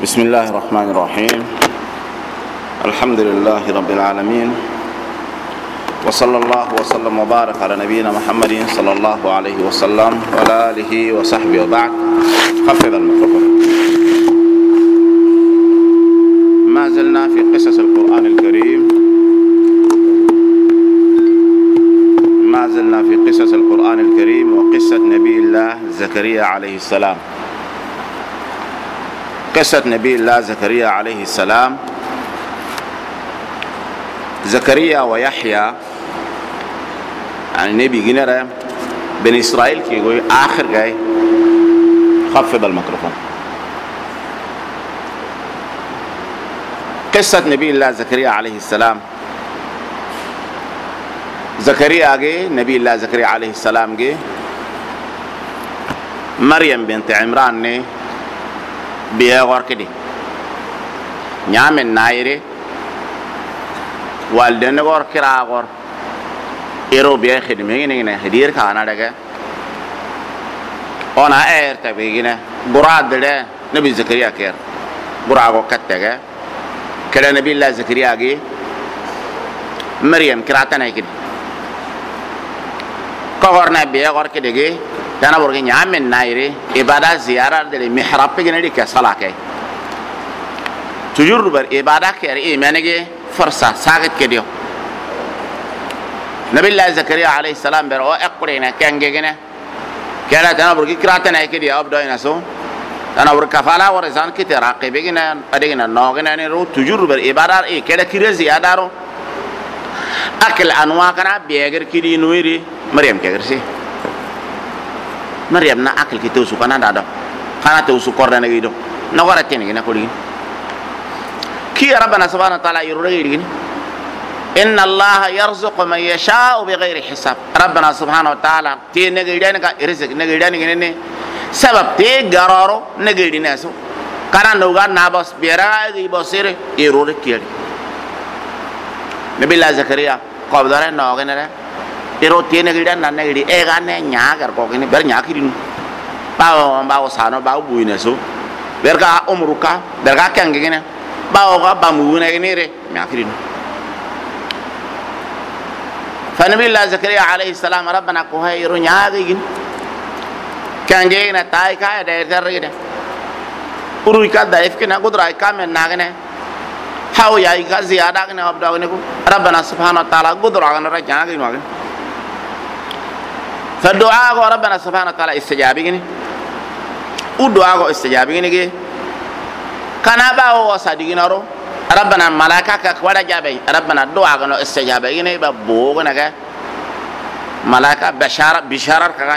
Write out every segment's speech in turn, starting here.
بسم الله الرحمن الرحيم. الحمد لله رب العالمين، وصلى الله وسلم وبارك على نبينا محمد صلى الله عليه وسلم وعلى آله وصحبه وبعد. خفض الميكروفون. ما زلنا في قصص القرآن الكريم، ما زلنا في قصص القرآن الكريم وقصة نبي الله زكريا عليه السلام. قصة نبي الله زكريا عليه السلام. زكريا ويحيى يعني نبي جنرا بني إسرائيل كي يقول آخر جاي. خفض الميكروفون. قصة نبي الله زكريا عليه السلام. زكريا جي نبي الله زكريا عليه السلام جي مريم بنت عمران نے بيه غور كدي نعمل نايري والدن غور كرا غور إيرو بيه خدمي نيجي هدير كانا دعك أنا إير تبيجينا براد ده نبي زكريا كير براد وقتك كلا نبي الله زكريا جي مريم كراتنا كدي كغورنا بيه غور كدي جي تانا برجع نعمل نايري إبادة زيارة دل محراب بيجينا دي كسالة كي تجور بر إبادة كير إيمان جي فرصة ساقط كديو نبي الله زكريا عليه السلام برو أقرينا كان جينا كلا تانا برجع كراتنا كدي أبدا ينسو تانا برجع كفالة ورزان كتير راقي بيجينا أدينا ناقنا نرو تجور بر إبادة كلا كير زيادة رو أكل أنواع كنا بيجر كدي نويري مريم كيرسي مريم نا أكل كتير سكانا دادا خانا توسو كوردنا جيدو نقارة تاني كنا كولين كي ربنا سبحانه وتعالى يروري إن الله يرزق من يشاء بغير حساب. ربنا سبحانه وتعالى تي نجيدان كرزق نجيدان كنني سبب تي قرارو نجيدين أسو كنا نوغا نابس بيرا يبصير يروري كيري نبي الله زكريا قبضنا نوغنا Ero tiene que ir a nada que gane ñagar porque ni ver ñakirin bao sano bao buine so verga umruka verga kangene bao ga bamune ni re ñakirin فنبي الله زكريا عليه السلام ربنا كوهي رو ñagin kangena tay ka da terrede uru ka da ifkina gudra ka men nagene haw ya ka ziyada ne abda ne ko ربنا سبحانه وتعالى gudra ga ra ñagin wagin فالدعاء ربنا سبحانه وتعالى استجابيني ودعاء استجابيني كي كان باو صادقين رو ربنا ملائكة كودا جابي ربنا دعاء كانوا استجابيني ببوغنا كا ملائكة بشارة كاي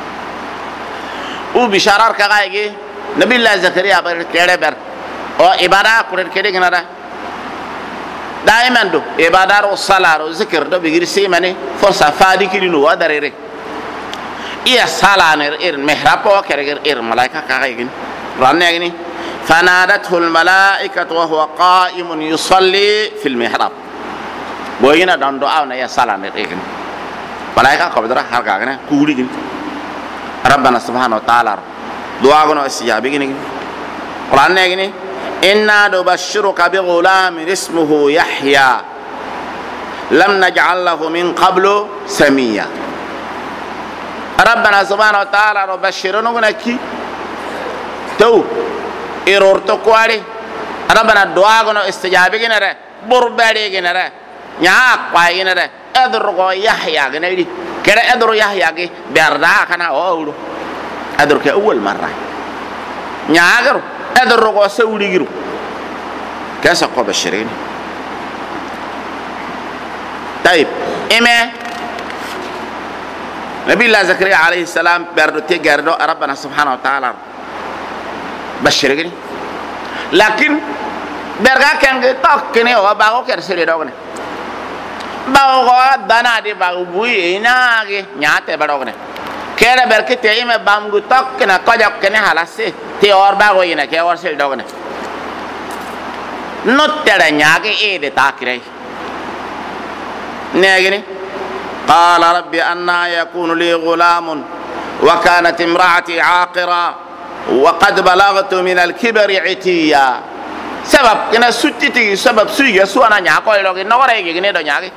وبشارة كاي كي نبي الله زكريا بر كيره بر او عبادة كورن كده كنا دائما دو عبادة والصلاة والذكر دو بيجري سي ماني فرصة فادي كده نو ادريري إيه سالانير إير محرابو كرير إير ملاك كاغين رانيغني فنادته الملائكة وهو قائم يصلي في المحراب بوينا دان دعاء يا سالانير إير ملائكة كبدرا هرغاغنا كوليغين ربنا سبحانه وتعالى دعاءنا استجابيغين رانيغني إنا نبشرك بغلام اسمه يحيى لم نجعل له من قبل سميا ربنا سبحانه وتعالى ربشرنا ونكي تو إيرورتو كواري ربنا دعاءنا استجابي جنره بربادي جنره نياك باي جنره أدرو يحيى جنري كده أدرو يحيى جي بيردا كنا أولو أدرو كأول مرة نياكرو أدرو سوري جرو كيسا قو بشرين طيب إما نبي الله زكريا عليه السلام بردو تيجردو ربنا سبحانه وتعالى بشرني لكن برجع كان تاكني هو باغو كرسي دوغني باغو دانا دي باغو بوي ناغي نياته بدوغني كير بركي تيم بامغو تاكنا كجا كني حلاسي تي اور باغو ينا كي اور سيل دوغني نوتره نياغي اي دي تاكري نيغني قال ربي أنا يكون لي غلام وكانت امرأتي عاقرا وقد بلغت من الكبر عتيا سبب كنا سوتيتي سبب سويا سوانا نياكو لوغي نورا يغي ني دو نياغي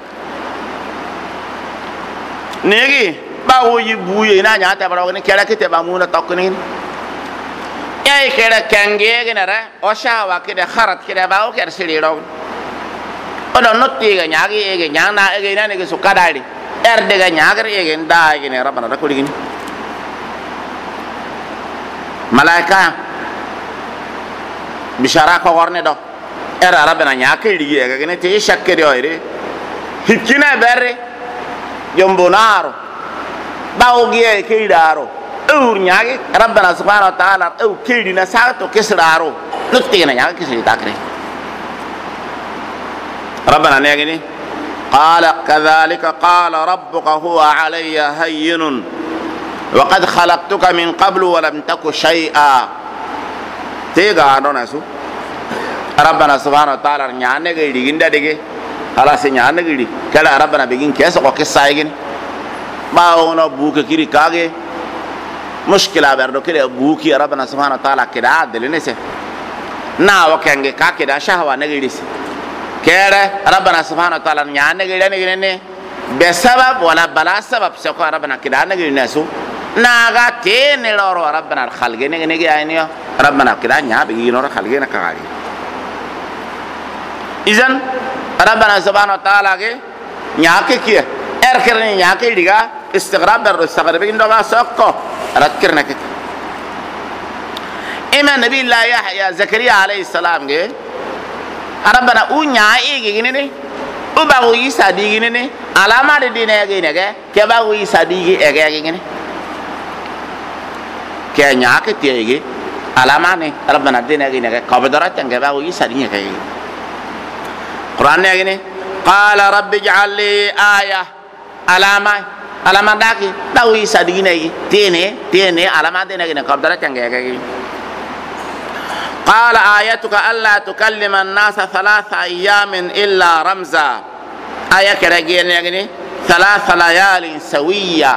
نيغي باو يبوي نا نياتا باو ني كلا كيتي بامونا توكني اي كلا كانغي نرا اوشاوا كده خرط كده باو كده سيري رو اودو نوتي غا نياغي يغي نيانا يغي ناني سو كدالي ار دغا نياغر يغي ندا يغي ني ربنا ركو دغي ملائكه bishara ko warne do era rabena nyake dige ga gene te shakkere oyre hikina berre jombonaro bawgiye keidaro ur nyage rabbana subhanahu wa ta'ala au keidina sato kesraro nutina nyage kesri takre rabbana ne gene qala kadhalika qala rabbuka huwa alayya hayyun wa qad khalaqtuka min qablu wa lam taku shay'a tega dona su rabbana subhanahu wa ta'ala nyaane ga diginda dege ala se nyaane gidi kala rabbana begin keso ko kesaygin baawno buke kiri kage mushkila berdo kire buki rabbana subhanahu wa ta'ala kida deline se na wakenge ka kida shahwa ne gidi se kere rabbana subhanahu wa ta'ala nyaane gidi ne be sabab wala bala sabab se ko rabbana kida ne gidi nasu naga tene loro rabbana al khalge ne ge ayniyo rabbana kida nya be gi noro khalge na kaagi izan rabbana subhanahu wa ta'ala ge nya ke kiye erkerne nya ke diga istigrab ber istigrab indo ga sokko ratkirna ke ima nabi allah yahya zakariya alayhi salam ge rabbana u nya e ge ne u ba u isa di ge ne alama de dine ge ne ge ke ba u isa di ge ge ne ke nya ke tiye ge alama ne rabbana dine ge ne ge qabdarat ge ba u isa di ge Quran ne gini qala rabbi ij'al li aya alama daki dawi sadigine gi tene alama de ne gini qabdara tange gi qala ayatuka alla tukallima an-nasa thalatha ayamin illa ramza aya kere gi ne gini thalatha layalin sawiya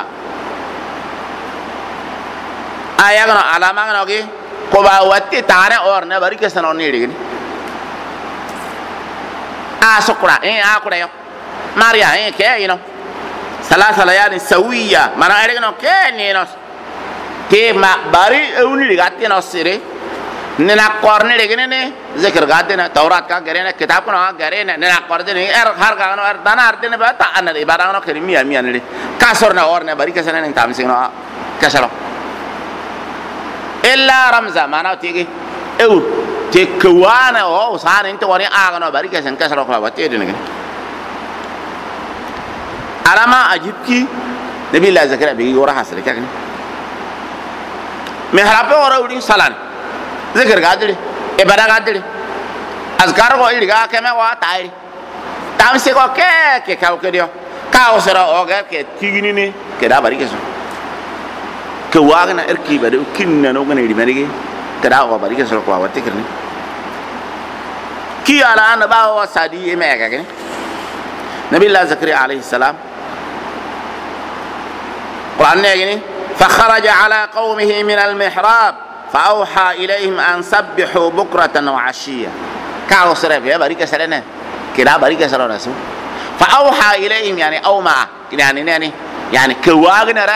aya gano alama gano gi ko ba watti tane or ne bari kesano ni gini sukura akura yo maria ke yino salasa layalin sawiya mana ere no ke ni no ke ma bari ewni ligati no sire ne na korne de ne zikr gade na taurat ka gare na kitab ko na gare na na korde ni har ga no dana arte ne ba ta an ne ibara no ke miya ne ka sor na or ne bari ke sanen tam sing no ka salo illa ramza mana tigi ew te kwana o sana inte wani aga no bari kesen kasaro ko wate de ne alama ajibki nabi la zakara bi yora hasre kakni me harape ora udi salan zikr gadri e bada gadri azkar ko iri ga keme wa tairi tam se ko ke ka ko dio ka o sera o ga ke tigini ni ke da bari keso ke wagna erki bade kinna no gane ri menigi kada wa bari keso ko wate kirni ki ala an ba wa sadi me ga ke nabi allah zakariya alayhi salam quran ne gini fa kharaja ala qaumihi min al mihrab fa awha ilayhim an sabbihu bukratan wa ashiya ka usra be bari ke sarene kida bari ke sarona su fa awha ilayhim yani awma yani ke wagnara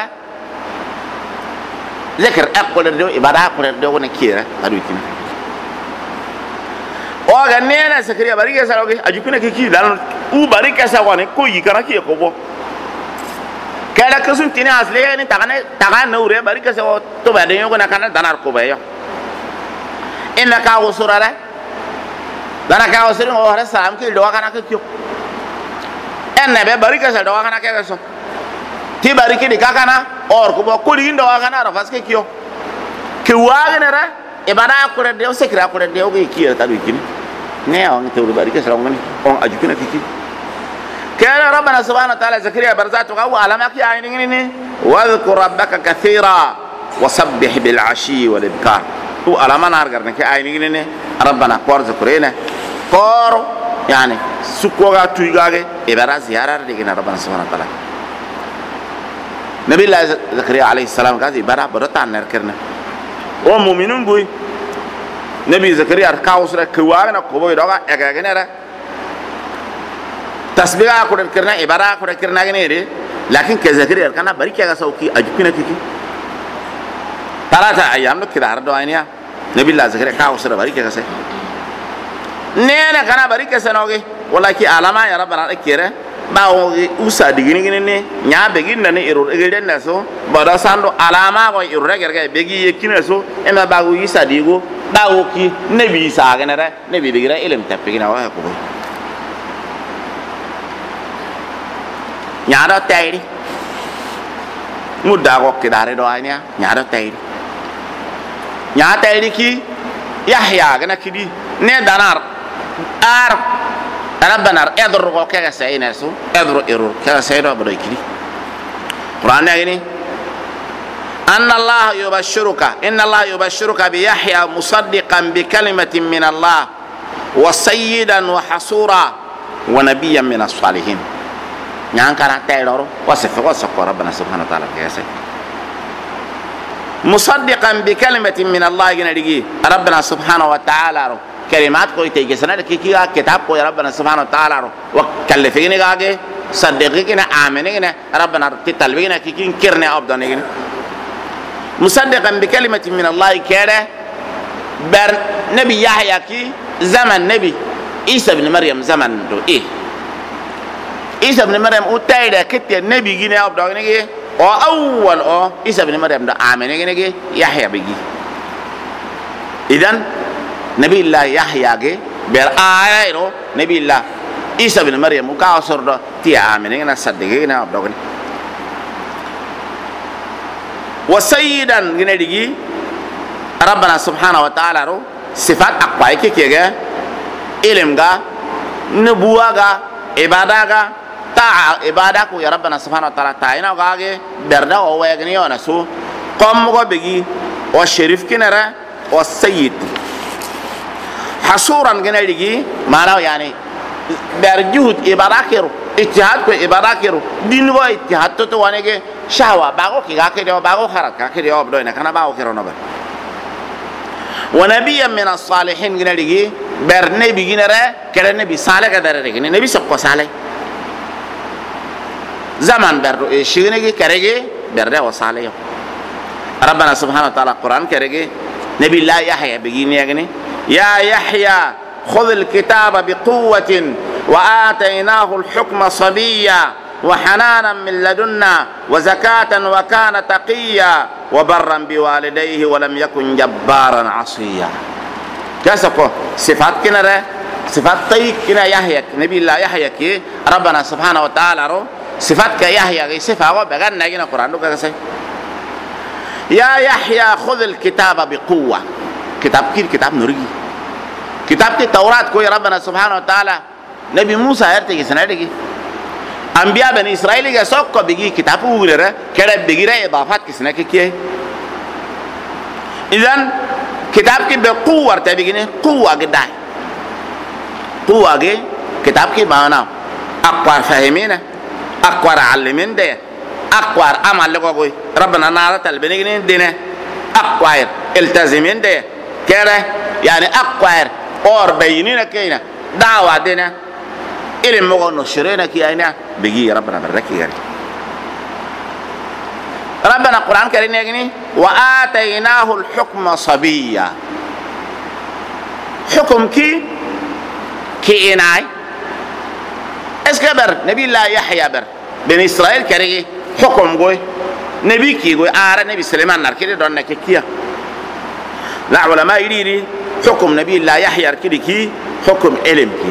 zakar aqul do ibada aqul do ne kira adu kina o ga nena zakariya bari ke saroge ajukuna ke ki dan u bari ke sawane ko yikara ki ko bo kada kasun tini asli ni tagane nure bari ke sawo to ba de yogo na kana danar ko bayo inna ka usurara dana ka usirin o hara salam ki do kana ke kyo enne be bari ke sa do kana ke so ti bari ki di kakana or ko bo ko di ndo kana ra fas ke kyo ke wagne ra ibada ko de o sekra ko de o ke ki ta du kini ne on te bari ke sa ngani on ajukuna ki كان ربنا سبحانه وتعالى زكريا برزاته قوى على ما كيانيني واذكر ربك كثيرا وسبح بالعشي والابكار هو على ما نارغر كيانيني ربنا قور ذكرينا قور يعني سكوغا تويغاغي ابرا زياره دينا ربنا سبحانه وتعالى نبي الله زكريا عليه السلام قال ابرا برتا نركرنا o mu'minun boy nabi zakariya kausra kwagna ko boy doga egagene ra tasbiha ko kirna ibara ko kirna gene re lakin ke zakariya kana bari ke ga sauki ajukina kiki talata ayyam do kidar do ayniya nabi allah zakariya kausra bari ke ga sai nena kana bari ke sanoge wala ki alama ya rabbana akira bawo usa digini ne nya begin na ne iro egeden na so bada sando alama ko iro gerga begi yekina so ema bago isa digo bawo ki nabi sa gane ra nabi begira ilm tapigina wa ko nya do tayri mudda ko kidare do anya nya do tayri ki yahya gana kidi ne danar ar ربنا اضرب كذا سيناسو اضرب ايرو كذا سيدو بريكلي قران يعني ان الله يبشرك بيحيى مصدقا بكلمه من الله وسيدا وحصورا ونبيا من الصالحين نان كان تايرو وصف ربنا سبحانه وتعالى كيسه مصدقا بكلمه من الله ينادي ربنا سبحانه وتعالى كلمات کوئی تے جسنا کی کتاب کو ربنا سبحانه وتعالى وكلفين گاگے صدقين آمنين ربنا تتلبين کی کرنے ابدانين مصدقا بكلمه من الله كده بر نبي يحيى کی زمن نبي عيسى ابن مريم زمن دو عيسى ابن مريم اوتايدا كت نبي گنے ابدانين او اول او عيسى ابن مريم دو آمنين يحيى بيجي اذن نبي الله يحيى جي بير آيرو نبي الله عيسى بن مريم وكاوسر دو تي آمنين صدقين ابدوغن وسيدا غندي ربنا سبحانه وتعالى رو صفات اقوى كيكيغا علمغا نبوغا عبادغا تا عبادكو يا ربنا سبحانه وتعالى تاينا غاغي بردا او ويغنيو نسو قوم غو بيغي وشريف كنرا والسيد حصورا جنالجي معناه يعني برجود إبراكيرو اجتهاد كو إبراكيرو دين و اجتهاد تو وانيجي شهوة باغو كي غاكيرو باغو خرط غاكيرو بدوينا كنا باغو كيرو نبر ونبيا من الصالحين جنالجي برنبي جنرا كده نبي صالح كده رجعني نبي سبقو صالح زمان برو شينيجي كريجي برده وصالح ربنا سبحانه وتعالى القرآن كريجي نبي الله يحيى بيجيني يعني يا يحيى خذ الكتاب بقوة وآتيناه الحكم صبيا وحنانا من لدنا وزكاة وكان تقيا وبرا بوالديه ولم يكن جبارا عصيا كسكو صفات كنا صفات طيب كنا يحيى نبي الله يحيى كي ربنا سبحانه وتعالى رو صفات كيحيى صفة وبغن نجينا القرآن كسي يا يحيى خذ الكتاب بقوة كتاب كير كتاب نوري كتاب التوراة كوي ربنا سبحانه وتعالى نبي موسى هرتي سنادي انبياء بني اسرائيل کے سب کو بگی کتاب وغیرہ کڑے بگیرہ اضافات کسنے کیے اذن کتاب کی بقوة تبگینے قوة گدائے قوة گے کتاب کی معنی اقوار فهمین اقوار علمین دے اقوار عمل لگوئی ربنا نارا تلبنگین دینے اقوار التزمين ده كده يعني اقوار اور بيننا كينا دعوه دينا الى مغو نشرنا كينا بيجي ربنا بركي يعني ربنا القران الكريم يعني واتيناه الحكم صبيا حكم كي اناي اسكبر نبي الله يحيى بر بن اسرائيل كري حكم غوي نبي كي غوي ار نبي سليمان نركي دون نكيا لا علماء يريد حكم نبي الله يحيى كي حكم علم كي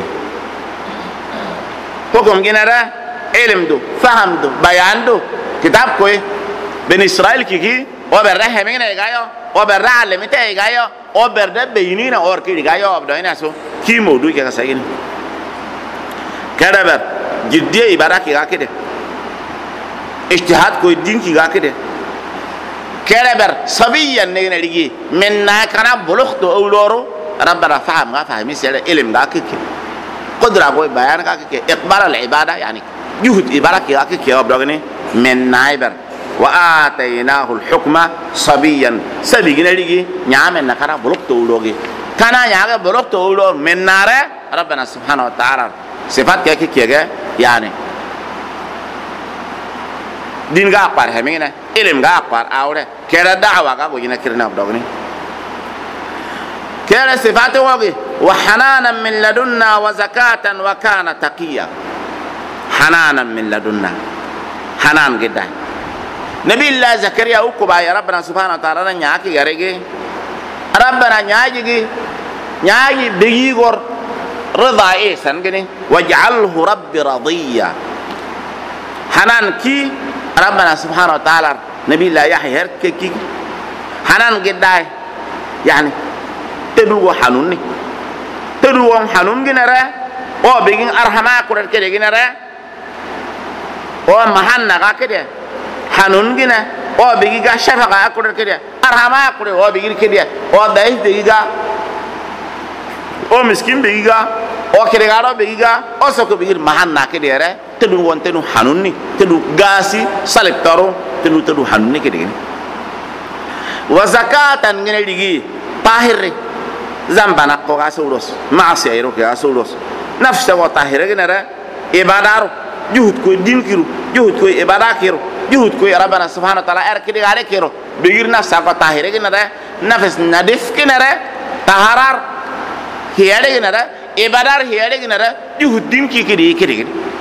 حكم جنرا علم دو فهم دو بيان دو كتاب كوي بن اسرائيل كي وبرها من يغايو وبرها علمته يغايو وبرده بينينا اور كي يغايو ابداينا سو كي موضوع كذا ساين كذا جديه عبارة كده اجتهاد کوئی دین کی گا کده كربر صبيا نيجي من كنا بلغت أولورو ربنا فهم فهمي سير علم داكك قدرة بوي بيان داكك إقبال العبادة يعني جهد عبادة كي داكك يا أبدعني من نايبر وآتيناه الحكم صبيا سبينا لغي نعم نكرا بلوك تولوغي كان ياغا بلوك تولوغ من نار ربنا سبحانه وتعالى صفات كي كيغا يعني دين غا اقبار همينا علم غا اقبار اوره كيرا دعوة غا وينا كيرنا بدوغني كيرا صفات وغي وحنانا من لدنا وزكاة وكان تقيا حنانا من لدنا حنان جدا نبي الله زكريا وكبا يا ربنا سبحانه وتعالى نياكي غريغي ربنا نياجي نياجي بيغور رضا إيسان جني واجعله رب رضيا حنان كي ربنا سبحانه وتعالى نبي الله يحيى هركي حنان جدا يعني تدو حنوني تدو حنون جنرا او بيجين ارحما كورت كده جنرا او محنا كده حنون جنا او بيجي شفقه كورت كده ارحما كورت او بيجي كده او دايس بيجي او مسكين بيجي او كده غارو بيجي او سكو بيجي محنا كده را تدو وون تدو حنوني تدو غاسي سالك تارو تدو حنوني كده وزكاه ngene digi tahir zambana ko gasulos maasiiro ke gasulos nafsa wa tahira ginara ibadaru juhud ko dinkiru juhud ko ibadakiru juhud ko rabbana subhanahu wa ta'ala arkidi gare kiro bigir nafsa ko tahira ginara nafs nadif ginara taharar hiyade ginara ibadar hiyade ginara juhud dinki kidi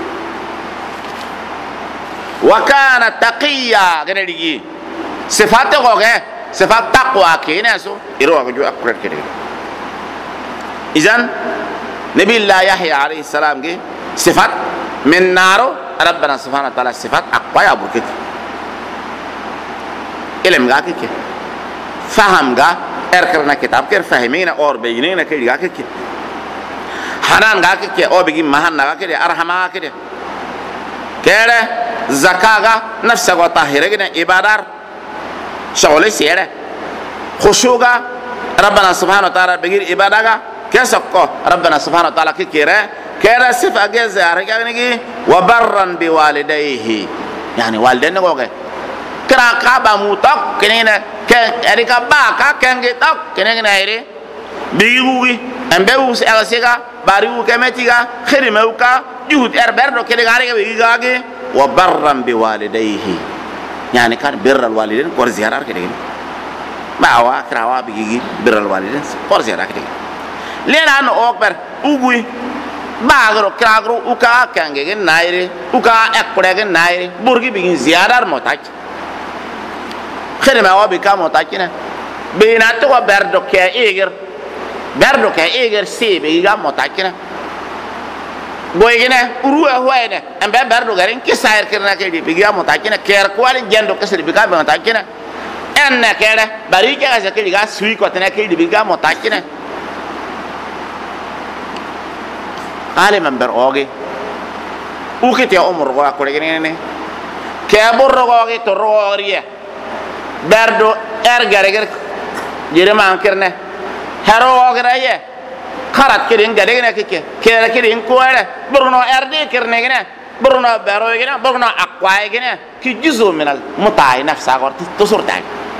wa kana taqiya ganadigi sifat ko ge sifat taqwa kene so iro ko ju akkurat kidi إذن نبي الله يحيى عليه السلام جي صفات من نارو ربنا سبحانه وتعالى صفات أقوى أبو كت علم غا كي فهم غا إركرنا كتاب كير فهمينا أور بيجينا كي غا كي حنان غا كي أو بيجي مهان غا كي أرحمة غا كي كيره زكاة غا نفسه غا طاهرة كي إبادار شغله سيره خشوع ربنا سبحانه وتعالى بيجي إبادة غا كسبكو ربنا سبحانه وتعالى كيرا صفة جزء رجعني وبرا بوالديه يعني والدين نقول كرا كابا موتك كنينا كأريكا باكا كنجتك كنينا هيري بيجوي أمبيوس ألسيكا باريو كمتيكا خيرموكا جهود إربرد كده غاريكا بيجاكي وبرا بوالديه يعني كان بر الوالدين كورزيارا كده باوا كراوا بيجي بر الوالدين كورزيارا كده لأن أنا أكبر أقوي باغرو كراغرو أكا كانجين نايري أكا أكبرين نايري بورجي بيجين زيادة موتاج خير ما هو بيكا موتاجنا بيناتو بردو كإيجر سي بيجا موتاجنا بويجنا أروه هواينا أم بردو غارين كسائر كرنا كذي بيجا موتاجنا كير كوالين جندو كسر بيجا موتاجنا أنا كذا بريكا كذا كذي كذا سوي كتنا كذي بيجا موتاجنا قال من برغوغي وكتي عمر غوا كوريني كابور غوغي تروغريه بردو ارغارغر جيرما انكرنه هروغرايه خرات كدين غدينا كيكه كيرا كدين كوره برنو اردي كرنيغنا برنو بروغنا برنو اقوايغنا كي جزء من المتاع نفسها غور تصورتاي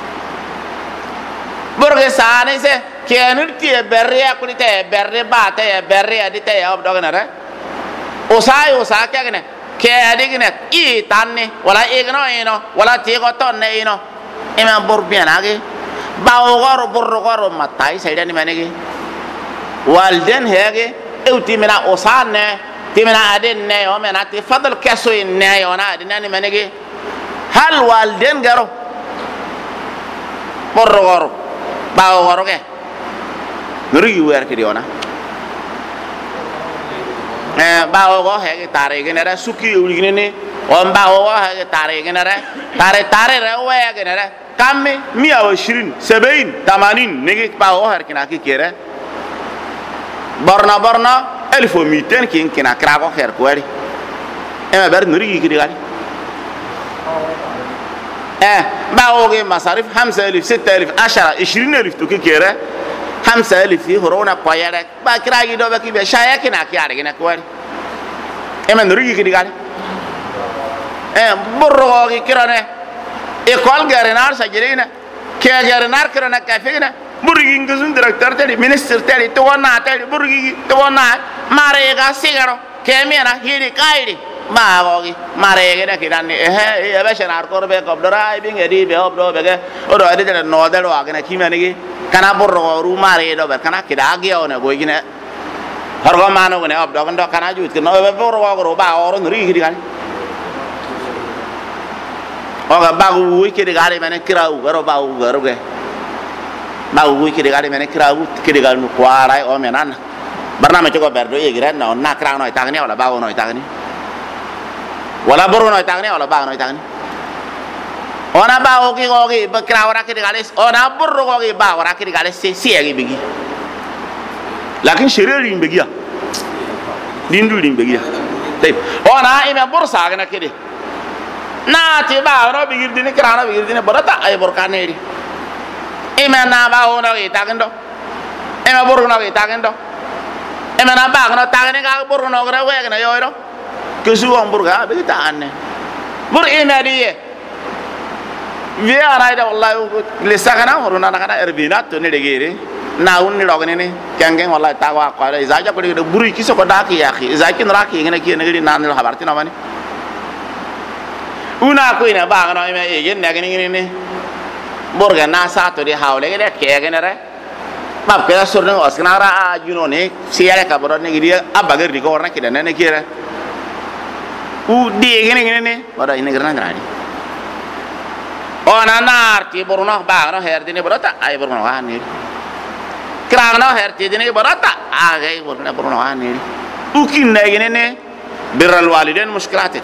برغي سانيسه كيانرتي بريا كنيته بري باته بري اديته يا دوغنره اوساي اوساكه غنه كياديغنه اي تاني ولا ايغنو اينو ولا تيغو تون اينو اما بربياناغي باوغور برغور متاي سيداني مانيغي والدن هيغي اوتي منا اوسان تمنا ادين نيو منا تفضل كسوي نيو انا اديناني مانيغي هل والدن غرو برغور باوغورغه nuri wer ke diona bawo he ke tare ke nere suki uri ne on bawo he ke tare ke nere tare re we ke nere kamme 120 70 80 negi bawo her kina ki kere borna 1200 kin kina krago her ko ari ber nuri ki digari bawo ke masarif 5000 6000 10 20000 to ki kere 5000 في هرونا قيادة باكراجي دو بكي بشايا كنا كياري كنا كواري إما نريجي كدي قال برغوغي كرانه école garenar sa jirina ke garenar krana kafina burgi nguzun directeur tele ministre tele to wona tele burgi to wona mare ga sigaro ke mena hiri kairi ma gogi mare ga da kirani e be shanar korbe kobdora bi ngedi be obdo be ga odo ade de no de lo agna kimani gi kana borro ru mare do be kana kidagi ona go gine hargo mano ne obdo ndo kana jut no be borro go ba oro nri gi kan oga bagu wiki de gari mene kirau garo bagu garo ge bagu wiki de gari mene kirau kidi gal nu kwarai o menan barnama to go berdo e gira no na kra no itagni wala bagu no itagni wala boru no itagni wala bagu no itagni ona bagu ki gogi ba kra wara kidi gal ona boru gogi ba wara kidi gal se agi bigi lakin shiriri imbegia dindu imbegia tep ona ime borsa gana kidi na ti ba no bigir dini krana bigir dini borata ay borkane ri ema na ba ono itagendo ema boru no itagendo ema na ba no tagene ga boru no gra we na yoiro kesu on burga be ta anne bur ina diye via raida wallahi le sagana horuna na kana erbina to ne degere na unni dogene ne kengen wallahi tagwa ko da zaja ko de buru kiso ko da ki ya khi zakin raki ngene ki ne na ne habarti na bani una ko ina ba no me yen ne gani ne borga na sa to di hawle ge ke ge ne re bab ke sur ne osna ra a juno ne siare ka boro ne gi abagar di ko warna ki ne ne ki re u di ge ne boro ine grana grani ona narti boro no ba no her di ne boro ta ay boro no ani kra no her ti di ne boro ta a ge boro no ani u kin ne ge ne birral walidain mushkilat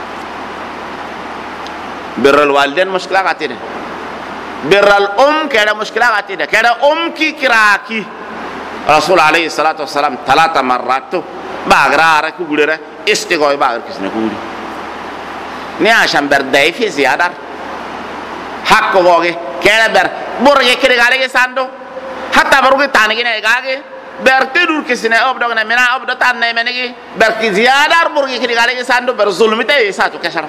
بر الوالدين مشكلة قاتلة بر الأم كذا مشكلة قاتلة كذا كي كراكي رسول عليه الصلاة والسلام 3 مرات باغرا ركو غيره استغوي باغر كسنه غوري ني عشان برداي في زيادة حق وغي كذا بر برغي كده غالي ساندو حتى برغي تاني نه غاغي بر تدور كسنه أبدو نه منا أبدو تاني مني بر كي زيادة برغي كده غالي ساندو بر ظلمته يساتو كشر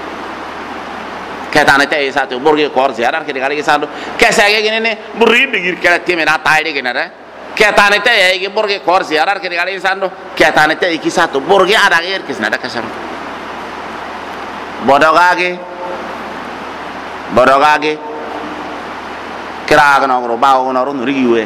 ketane tay satu burgi kor ziarar ke digale sando kesage gene ne burri bigir kala temena tayde gene re ketane tay ge burgi kor ziarar ke digale sando ketane tay ki satu burgi ada ger kisna da kasar bodogage kira gno ro bawo no ro nuri we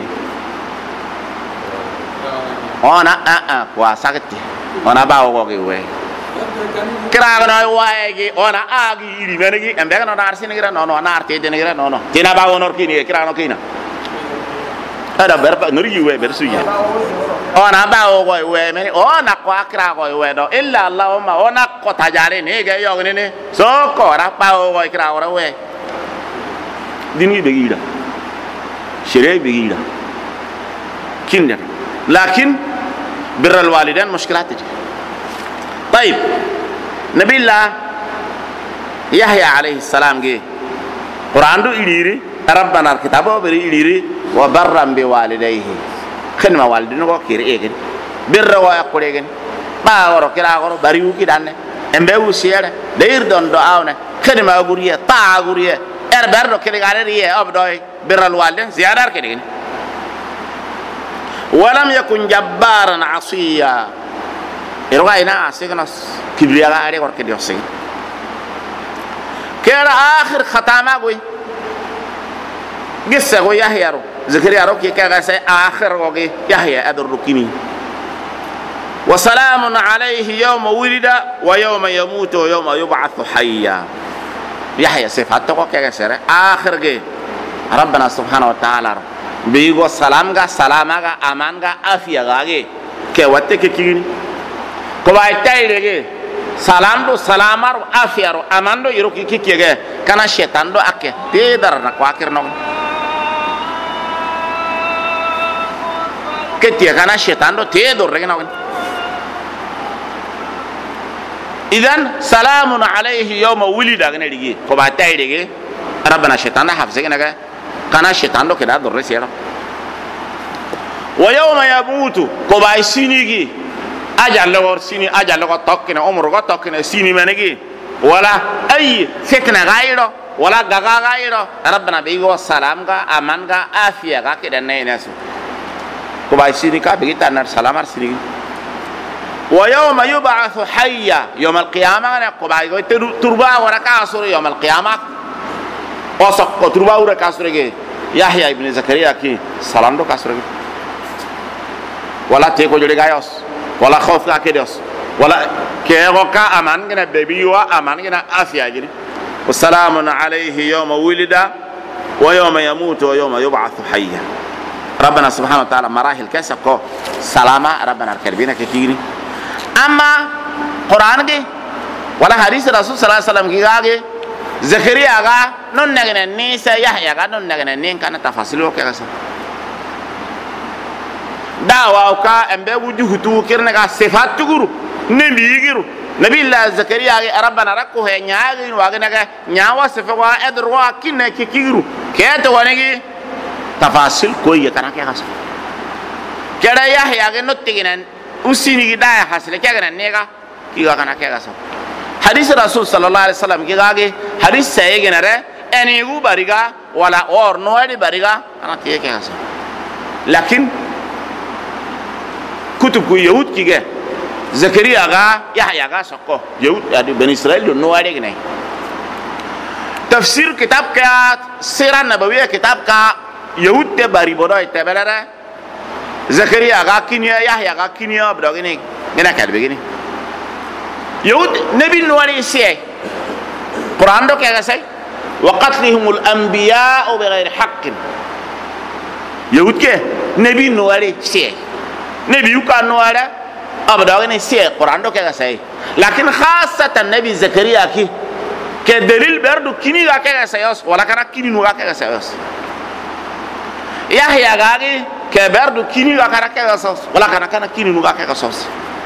ona kwa sakati ona bawo ge we kira no waegi ona agi iri menegi embe no dar sinigira no narte denigira no tina ba wonor kini kira no kina ada berpa nuri we bersuya ona ba o go we meni ona kwa kira go we do illa allahumma ona ko tajare ne ge yo ne so ko ra ba o go kira ora we dini begira shire begira kinda lakin birral walidain mushkilat طيب نبي الله يحيى عليه السلام جه قرآن دو إليري ربنا الكتاب بري إليري وبرا بوالديه خدمة والدنا كو كير إيه بر ويقول إيه ما أقول كلا أقول بريو كدانة أمبيو سيارة دير دون دعاونا خدمة أقوليه تا أقوليه بردو كلا قاريه أبدوي بر الوالدين زيادة كده ولم يكن جبارا عصيا إروغا إنا سيغنا كبرياغا عليك وركي ديوسي كيرا آخر ختامة قوي قصة قوي يحيى رو زكريا رو كي كاغا آخر قوي يحيى أدر ركيني وسلام عليه يوم ولد ويوم يموت ويوم يبعث حيا يحيى صفاته قوي كاغا سيرا آخر قوي ربنا سبحانه وتعالى بيغو سلامغا سلامغا أمانغا أفياغا قوي كي واتك كيني كواي تايلغي سلامدو سلامار افيارو اماندو يروكي كيكيغي كانا شيطاندو اكي تيدار نكواكير نو كتي كانا شيطاندو تيدور رغنو اذن سلام عليه يوم ولد غنيغي كواي تايلغي ربنا شيطان حفظينغا كانا شيطاندو كدا دور رسيرو ويوم يموت كواي سينيغي أجل لغور سيني أجل لغور توكنا عمر غور توكنا سيني منجي ولا أي فتنة غيره ولا غاغا يرو ربنا بيغو سلام غا امان غا عافيه غا كده نينسو كوباي سيني كا بيتا نار سلام ارسلي ويوم يبعث حيا يوم القيامه انا كوباي غو تربا وركا سور يوم القيامه وسق تربا وركا سور يحيى ابن زكريا كي سلام دو كاسور ولا تيكو جولي غايوس ولا خوف كا كيدوس ولا كيروكا امان غنا بيبيوا امان غنا عافيه جي والسلام عليه يوم ولد ويوم يموت ويوم يبعث حيا ربنا سبحانه وتعالى مراحل كسكو سلامة ربنا الكربينة كتير أما قرآن دي ولا حديث الرسول صلى الله عليه وسلم كي زكريا غا نون نغن النيسا يحيى غا نون نغن النين كان تفاصيله كيسا دعوة وكا أمبي وجوه توكير نغا صفات تغرو نبي يغرو نبي الله زكريا ربنا ركو هي نياغي واغنغا نياوا صفوا ادروا كين كيغرو كيت ونغي تفاصيل كوي كان كيسا كدا يحيى غا نوتيغن usini da hasle kega nega kiga kana kega so hadith rasul sallallahu alaihi wasallam kiga ge hadith saye genare eni gu bariga wala or no edi bariga kana kega so lakin kutub ku yahud kiga zakaria ga yahya ga sokko yahud adi ben israel no edi gnai tafsir kitab ka sirah nabawiyya kitab ka yahud te bari bodo itebelara زكريا غاكينيا يحيى غاكينيا بدوغيني غنا كالبيغيني يهود نبي نواري سي قران دو كيغا سي وقتلهم الانبياء بغير حق يهود كي نبي نواري سي نبي يوكا نوارا ابدوغيني سي قران دو كيغا سي لكن خاصه النبي زكريا كي كدليل بردو كيني غا كيغا سيوس ولا كان كيني نو غا كيغا سيوس يحيى غاغي كبردو كيني غاكا كاسوس ولا كان كيني نوغا كاسوس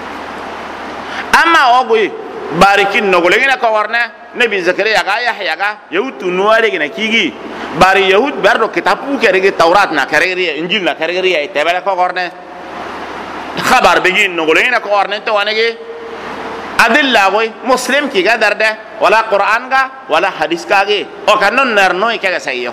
اما اوغوي باركين نغولغينا كورنا نبي زكريا غا يحيى غا يوتو نواريغنا كيغي باري يهود بردو كتابو كريغي تورات نا كريغي انجيل نا كريغي تبل كورنا خبر بيجي نغولغينا كورنا تو وانغي ادل لاوي مسلم كيغا درده ولا قران غا ولا حديث كاغي او كانون نرنوي كاغا سيو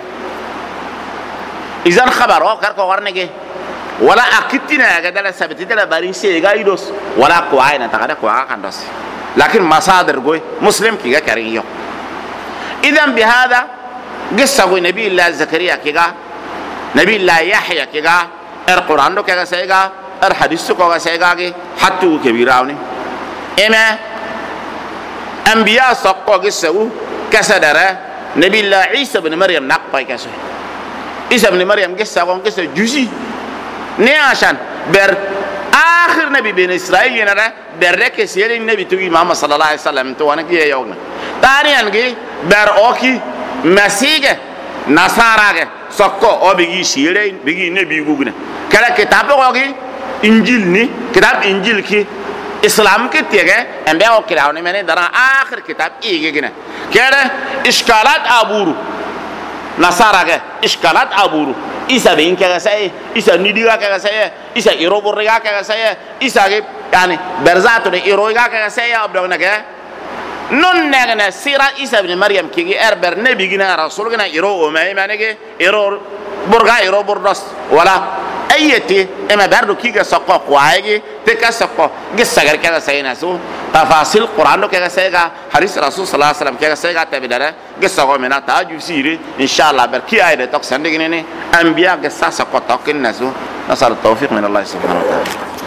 إذا خبر أو كركو ورنجي ولا أكتنا كذا سبتيتنا باريسي غايدوس ولا قواعنا تكذا قواع كندوس لكن مصادر قوي مسلم كيغا كاريو إذا بهذا قصة قوي نبي الله زكريا كيغا نبي الله يحيى كيغا القرآن كيغا سيغا الحديث كيغا سيغا حتى كبيراوني إما أنبياء سقوا قصة كسدرة نبي الله عيسى بن مريم نقباي كسو عيسى بن مريم قصة جزئي نياشان بر آخر نبي بين إسرائيل ينرى برك سيرين النبي توي محمد صلى الله عليه وسلم تو أنا كي يومنا تاني أنجي بر أوكي مسيح نصارى سكوا أو بيجي سيرين بيجي نبي يقولنا كلا كتاب أوكي إنجيل ني كتاب إنجيل كي إسلام كي تيجي أم بيا أوكي راوني مني درا آخر كتاب إيجي كنا كلا إشكالات أبورو نصارى إشكالات أبورو إيسا بين كذا سيء إيسا نديرا كذا سيء إيسا إيروبوريا كذا سيء إيسا يعني برزاتو ده إيرويا كذا سيء أبدونا كذا نون نعنا سيرة إيسا بن مريم كي إربر نبي جنا رسول جنا إيرو أمي مانه كي إيرو برغا إيرو بردس ولا أيتي إما بردو كي كسقق واعي تكسقق جسر كذا سيء نسو تفاصيل القرآن كذا سيء حديث رسول صلى الله عليه وسلم كذا سيء تبدره جسر منا تاجو سيري إن شاء الله بركي أيده تقصد دينه أنبياء جسر سقط تقين نسو نسأل التوفيق من الله سبحانه وتعالى.